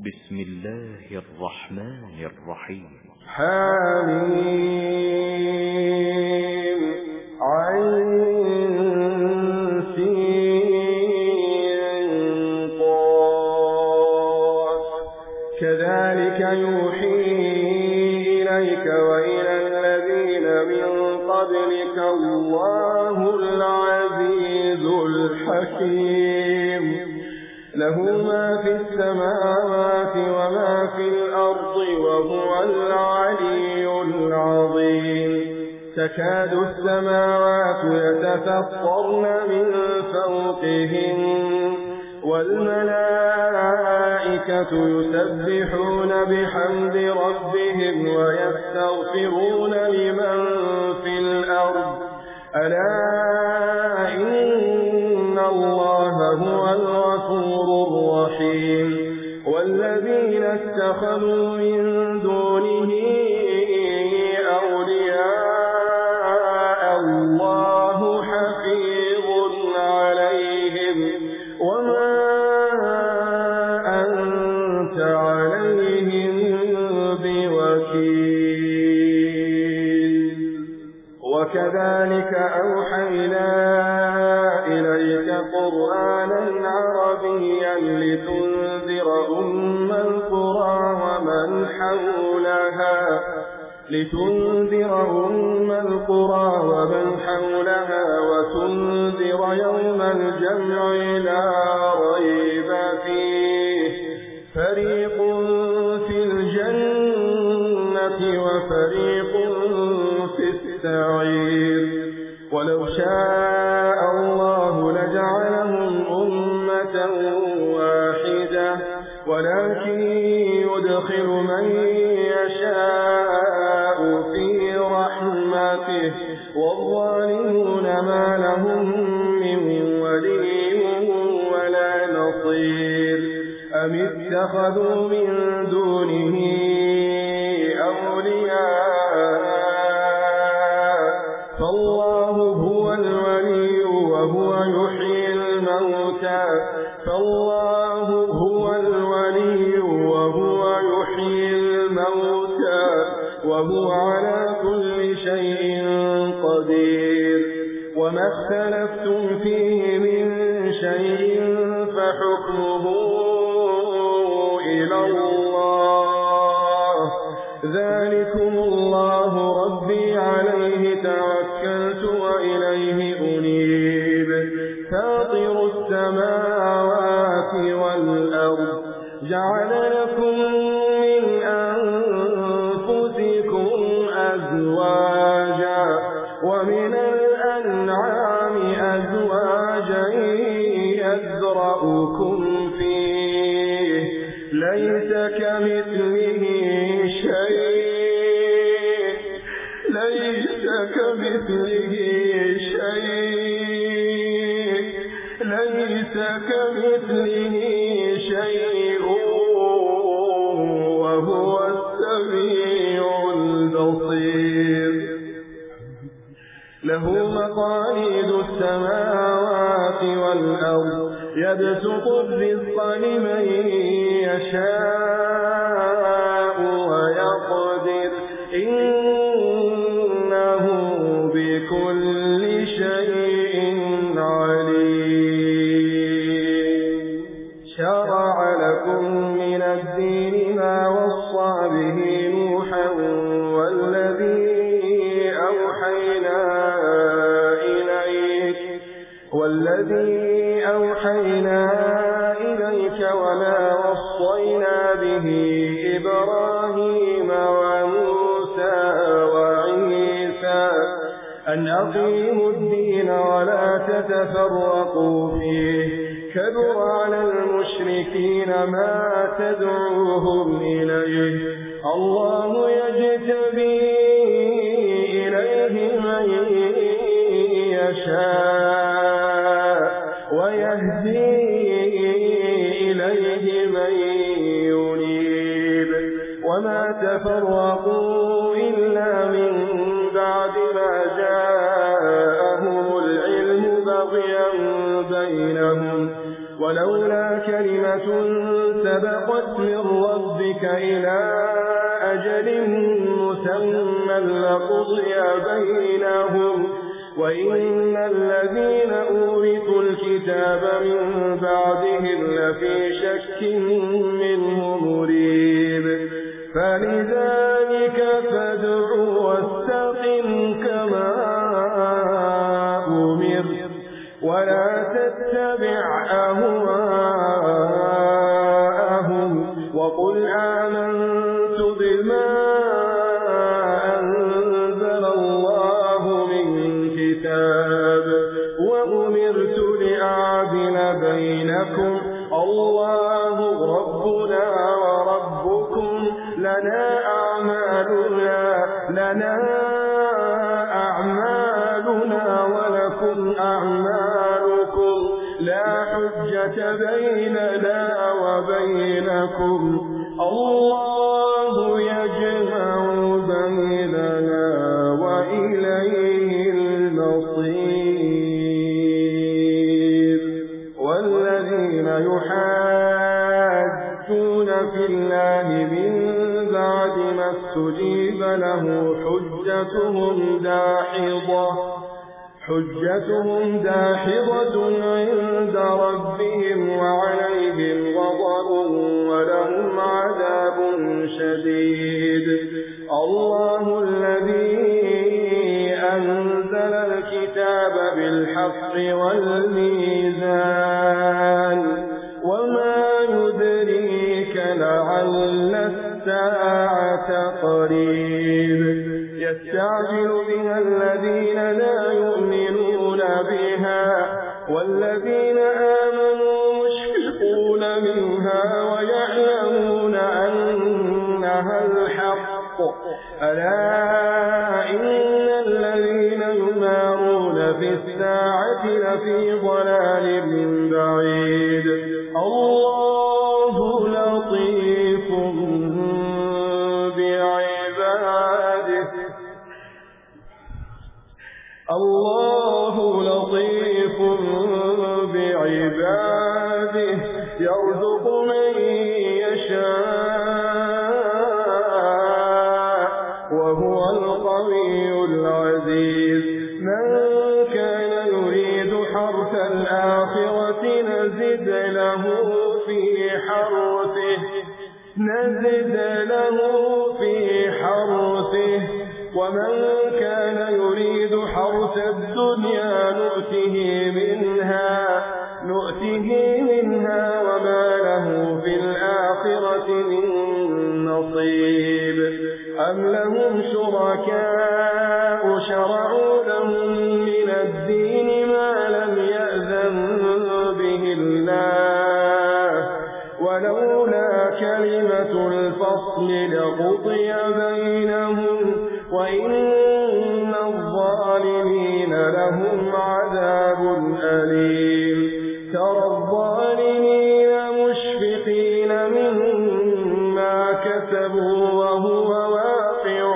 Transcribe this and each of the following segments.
بسم الله الرحمن الرحيم. حميم عين سين قاف كذلك يوحي إليك وإلى الذين من قبلك الله العزيز الحكيم له ما في السماوات وما في الأرض وهو العلي العظيم تكاد السماوات يتفطرن من فوقهن والملائكة يسبحون بحمد ربهم ويستغفرون لمن في الأرض ألا إن الله هو الغفور الرحيم والذين اتخذوا من دونه أولياء الله حفيظ عليهم وما أنت عليهم بوكيل وكذلك أوحينا إليك قرآنا عربيا لتنذر أم القرى ومن حولها وتنذر يوم الجمع لا ريب فيه فريق في الجنة وفريق في السعير ولو شاء الله لجعلهم أمة واحدة ولكن يدخل من يشاء في رحمته والظالمون ما لهم من ولي ولا نصير أم اتخذوا من دونه أولياء فالله هو الولي وهو يحيي الموتى وهو على كل شيء قدير وما اختلفتم فيه من شيء فحكمه إلى الله ذلكم الله ربي عليه توكلت وإليه أنيب فاطر السماوات والأرض جعل لكم من أنفسكم أزواجا ومن الأنعام أزواجا يذرأكم فيه ليس كمثله شيء وهو السميع البصير له مقاليد السماوات والأرض يبسط الرزق لمن يشاء ويقدر إنه بكل شيء عليم شرع لكم من الدين ما وصى به نوحا والذي أوحينا إليك وما وصينا به إبراهيم وموسى وعيسى أن أقيموا الدين ولا تتفرقوا فيه كبر على المشركين ما تدعوهم إليه الله يجتبي إليه من يشاء ويهدي إليه من ينيب وما تفرقوا إلا من بعد ما جاءهم العلم بغيا بينهم ولولا كلمة سبقت من ربك إلى أجل مسمى لقضي بينهم وإن الذين أورثوا الكتاب من بعدهم لفي شك منه مريب فلذلك فادع واستقم كما أمرت ولا تتبع أهواءهم وقل آمنت بما أنزل الله من كتاب وأمرت لأعدل بينكم الله ربنا وربكم لنا أعمالنا ولكم أعمالكم لا حجة بيننا وبينكم الله يجمع بيننا وإليه المصير والذين يحاجون في الله من بعد ما استجيب له حجتهم داحضة عند ربهم وعليهم غضب ولهم عذاب شديد الله الذي أنزل الكتاب بالحق والميزان وما يدريك لعل الساعة قريب يستعجل بها الذين لا يؤمنون بها والذين آمنوا مشفقون منها ويعلمون أنها الحق ألا إن الذين يمارون في الساعة لفي ضلال بعيد الله لطيف بعباده يرزق من يشاء وهو القوي العزيز من كان يريد حرث الآخرة نزد له في حرثه ومن كان يريد حرث الدنيا نؤته منها وما له في الآخرة من نصيب أم لهم شركاء شرعوا لهم من الدين ما لم يأذن به الله ولولا كلمة الفصل لقضي بينهم وإن الظالمين لهم عذاب أليم ترى الظالمين مشفقين مما كسبوا وهو واقع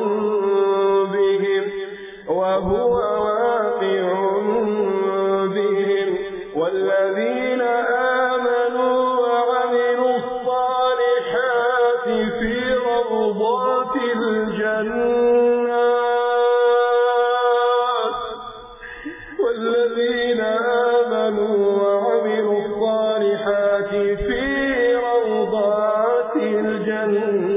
بهم والذين آمنوا وعملوا الصالحات في روضات الجنات والذين آمنوا وعملوا الصالحات في روضات الجنات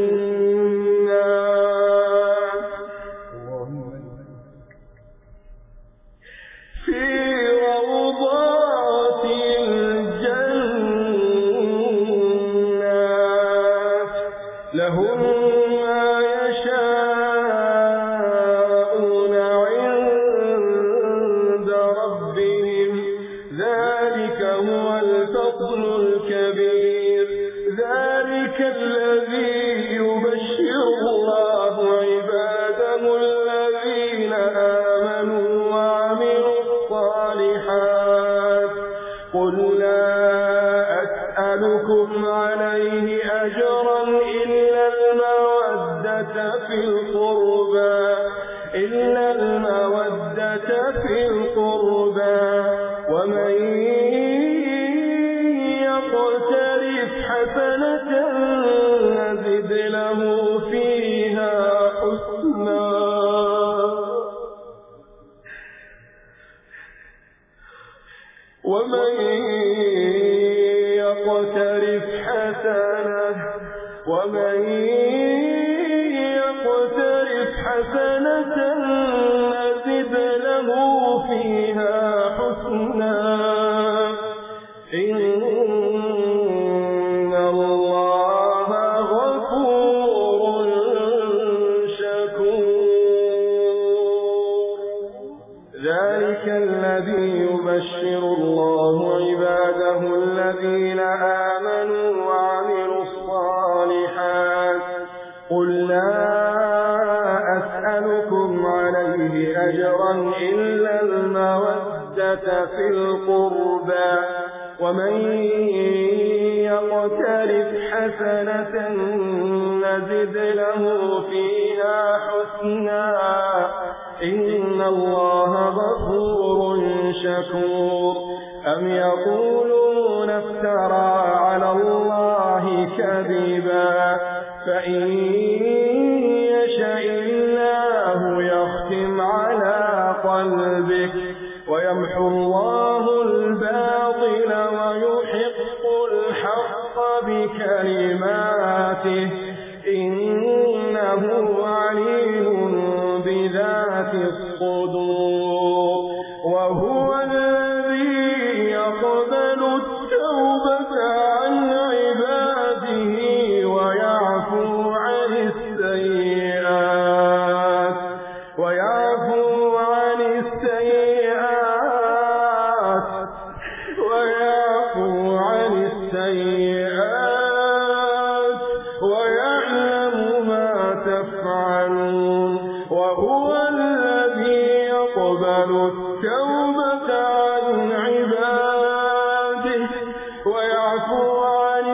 لهم ما يشاءون عند ربهم ذلك هو الفضل الكبير ذلك الذي يبشر الله عباده الذين آمنوا وعملوا الصالحات قل لا أسألكم عليه أجرا إلا المودة في القربى ومن مكانه ومن يقترف حسنة نزد له فيها حسنا إن الله غفور شكور. ذلك الذي يبشر الله عباده الذين آمنوا وعملوا الصالحات قل لا أسألكم عليه أجرا إلا المودة في القربى ومن يقترف حسنة نزد له فيها حسنا إن الله غفور شكور. أم يقولون افترى على الله كذبا فإن يشاء الله يختم على قلبك ويمحو الله الباطل ويحق الحق بكلماته إنه عليم بذات الصدور. وهو الذي يقبل التوبة عن عباده ويعفو عن السيئات ويعلم ما تفعلون. وهو الذي يقبل التوبة عن عباده ويعفو عن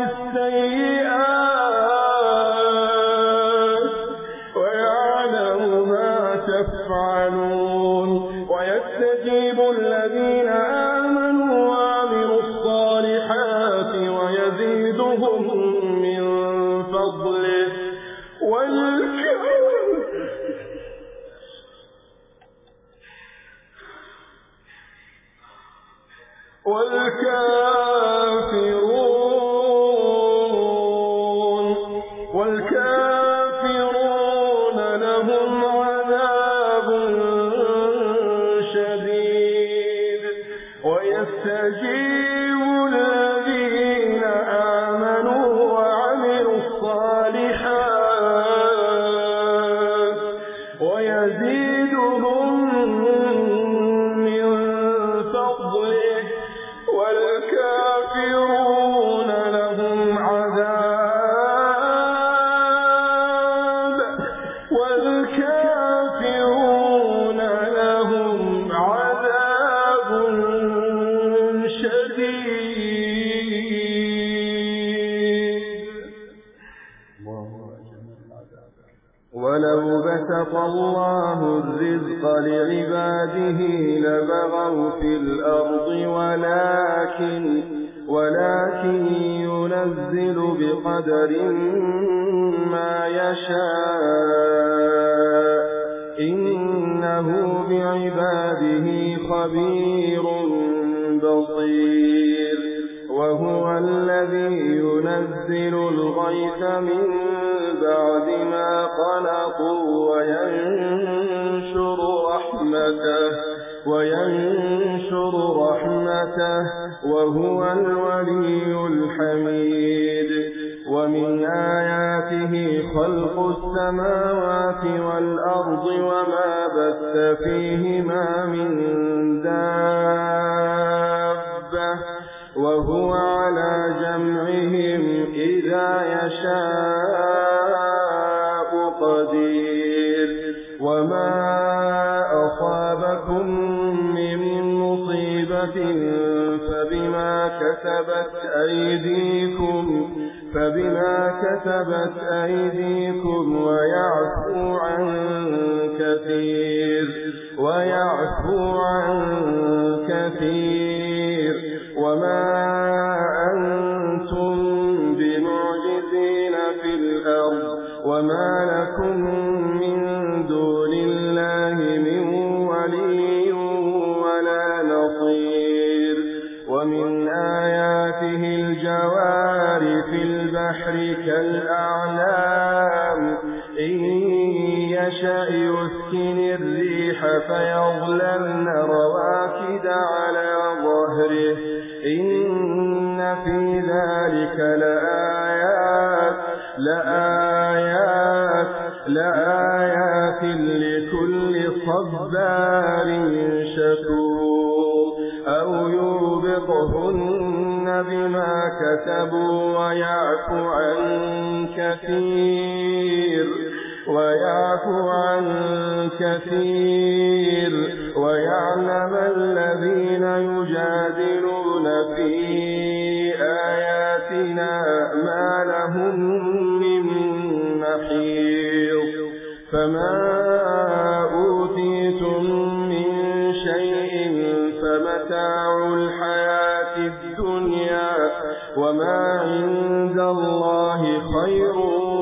السيئات ويعلم ما تفعلون. ويستجيب الذين آمنوا وعملوا الصالحات ويزيدهم من فضله والكافرون لهم عذاب شديد. ويستجيب الذين آمنوا وعملوا الصالحات ويزيدهم من فضله والكافرون لهم عذاب شديد. ولو بسط الله الرزق لعباده لبغوا في الأرض ولكن ينزل بقدر ما يشاء إنه بعباده خبير بصير. وهو الذي ينزل الغيث من بعد ما قنطوا وينشر رحمته وهو الولي الحميد. ومن آياته خلق السماوات والأرض وما بث فيهما من دابة وهو على جمعهم إذا يشاء قدير. وما أصابكم من مصيبة فبما كسبت أيديكم ويعفو عن كثير. وما أنتم بمعجزين في الأرض وما لكم من دون الله من ولي ولا نصير. ومن آياته الجوار في البحر البحر كالأعلام إن يشأ يسكن الريح فيظللن رواكد على ظهره إن في ذلك لآيات لكل صبار شكور أو يوبقهن بما كسبوا ويعفو عن كثير ويعلم الذين يجادلون في آياتنا ما لهم من محيص فما أوتيتم من شيء فمتاع الحياة الدنيا وما عند الله خير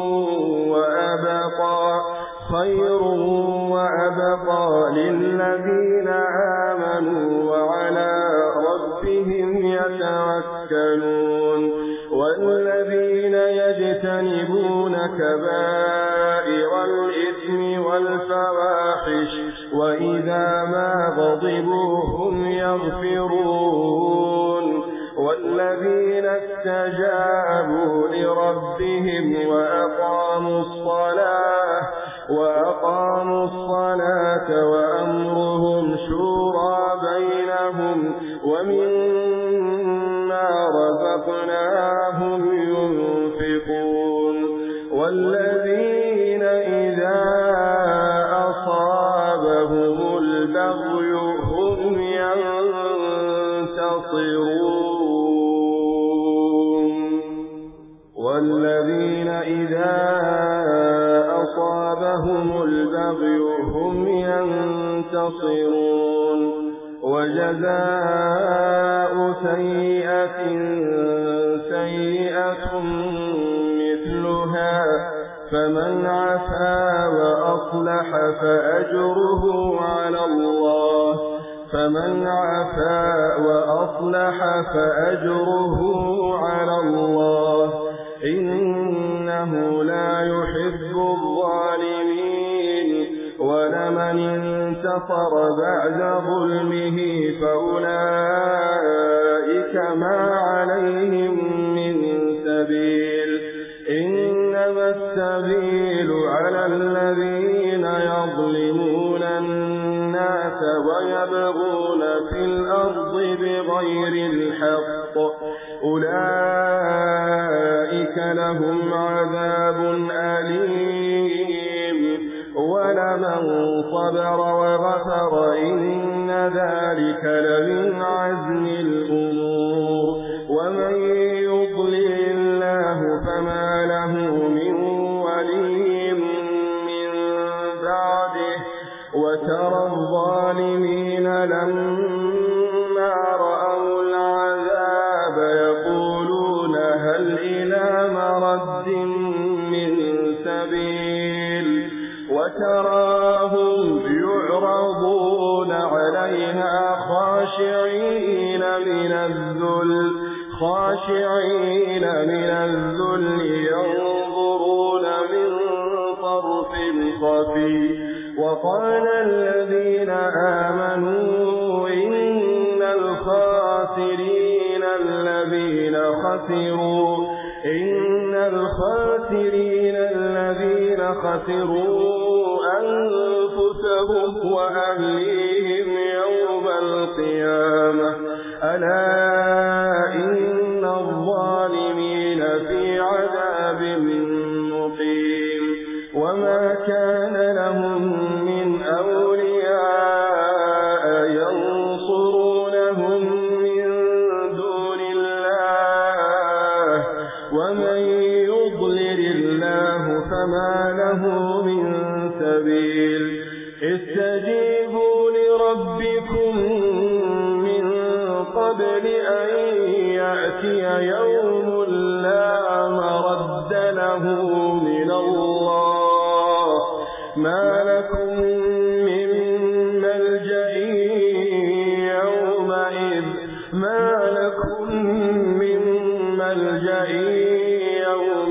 وأبقى للذين آمنوا وعلى ربهم يتوكلون والذين يجتنبون كبائر الإثم والفواحش وإذا ما غضبوا هم يغفرون والذين استجابوا لربهم وأقاموا الصلاة وأمرهم شورى بينهم ومما رزقناهم ينفقون والذين إذا أصابهم البغي هم ينتصرون وجزاء سيئة مثلها فمن عفا وأصلح فأجره على الله إنه لا يحب الظالمين ولمن انتصر بعد ظلمه فأولئك ما عليهم من سبيل إنما السبيل على الذين يظلمون الناس ويبغون في الأرض بغير الحق أولئك لهم عذاب أليم ولمن صبر وغفر إن ذلك لمن عزم الأمور ومن يضلل الله فما له من ولي من بعده وترى الظالمين لما رأوا العذاب يقولون هل إلى مرد من سبيل وتراهم يعرضون عليها خاشعين من الذل ينظرون من طرف خفي وقال الذين آمنوا إن الخاسرين الذين خسروا أنفسهم وأهليهم يوم القيامة ألا إن الظالمين في عذاب مقيم وما كان لهم من أولياء ينصرونهم من دون الله ومن يضلل الله فما له من سبيل استجيبوا لربكم من قبل أن يأتي يوم لا مرد له من الله ما لكم من ملجأ يومئذ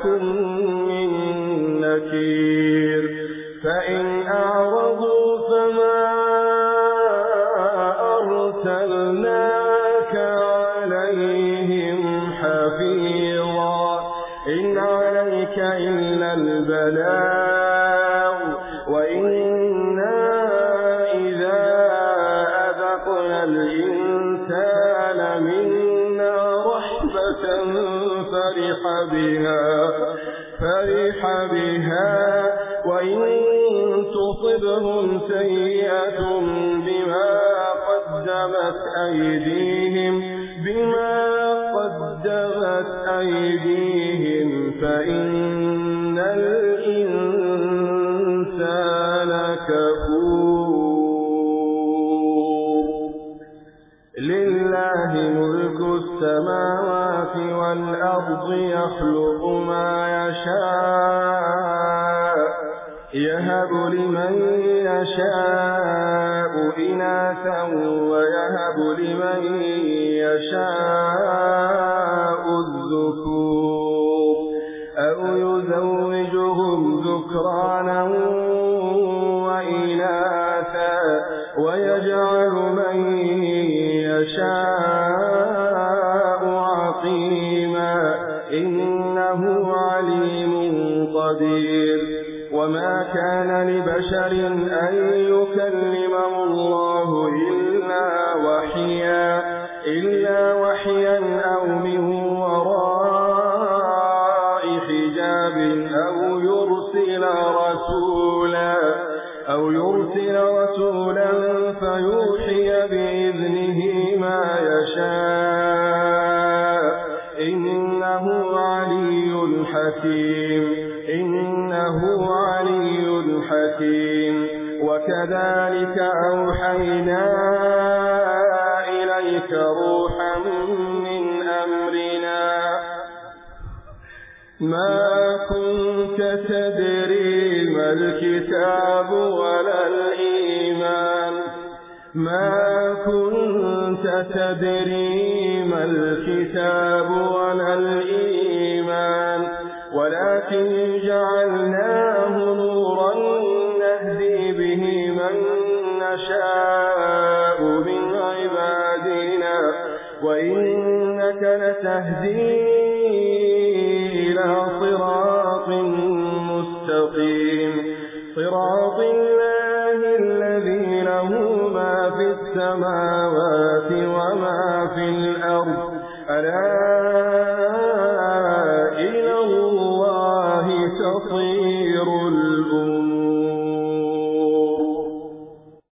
لكم من نكير فإن أعرضوا فما أرسلناك عليهم حفيظا إن عليك إلا البلاغ وإنا إذا أذقنا الإنسان منا رحمة فرح بها وإن تصبهم سيئة بما قدمت أيديهم فإن الإنسان كفور لله ملك السماوات والأرض يخلق ما يشاء يهب لمن يشاء إناثا ويهب لمن يشاء الذكور أو يزوجهم ذكرانا وإناثا ويجعل من يشاء عقيما إنه عليم قدير وما كان لبشر أن يكلمه الله إلا وحيا أو من وراء حجاب أو يرسل رسولا فيوحي بإذنه ما يشاء إنه علي حكيم وكذلك أوحينا إليك روحا من أمرنا ما كنت تدري ما الكتاب ولا الإيمان ولكن جعلناه نورا نهدي به من نشاء من عبادنا وإنك لتهدي إلى صراط مستقيم صراط الله الذي له ما في السماوات وما في الأرض ألا